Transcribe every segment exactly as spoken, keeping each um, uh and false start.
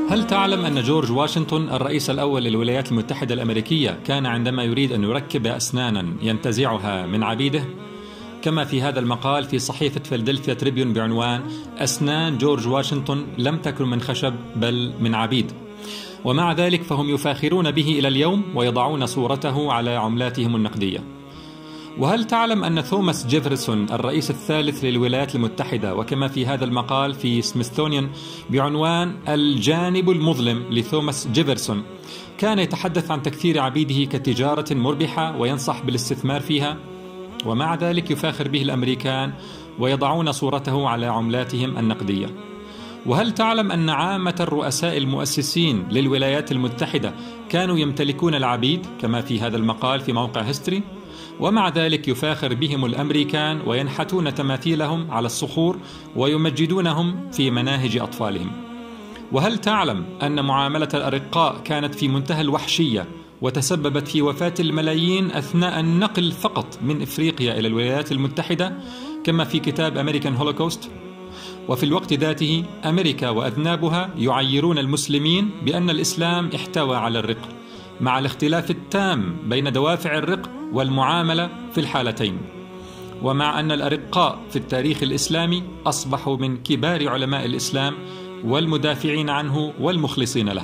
هل تعلم أن جورج واشنطن الرئيس الأول للولايات المتحدة الأمريكية كان عندما يريد أن يركب أسنانا ينتزعها من عبيده؟ كما في هذا المقال في صحيفة فيلادلفيا تريبيون بعنوان أسنان جورج واشنطن لم تكن من خشب بل من عبيد، ومع ذلك فهم يفاخرون به إلى اليوم ويضعون صورته على عملاتهم النقدية. وهل تعلم أن توماس جيفرسون الرئيس الثالث للولايات المتحدة، وكما في هذا المقال في سميثسونيان بعنوان الجانب المظلم لتوماس جيفرسون، كان يتحدث عن تكثير عبيده كتجارة مربحة وينصح بالاستثمار فيها، ومع ذلك يفاخر به الأمريكان ويضعون صورته على عملاتهم النقدية. وهل تعلم أن عامة الرؤساء المؤسسين للولايات المتحدة كانوا يمتلكون العبيد كما في هذا المقال في موقع هيستوري، ومع ذلك يفاخر بهم الأمريكان وينحتون تماثيلهم على الصخور ويمجدونهم في مناهج أطفالهم. وهل تعلم أن معاملة الأرقاء كانت في منتهى الوحشية وتسببت في وفاة الملايين أثناء النقل فقط من إفريقيا إلى الولايات المتحدة كما في كتاب أمريكان هولوكوست؟ وفي الوقت ذاته أمريكا وأذنابها يعيرون المسلمين بأن الإسلام احتوى على الرق، مع الاختلاف التام بين دوافع الرق والمعاملة في الحالتين، ومع أن الأرقاء في التاريخ الإسلامي أصبحوا من كبار علماء الإسلام والمدافعين عنه والمخلصين له.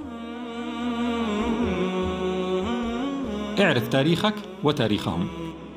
اعرف تاريخك وتاريخهم.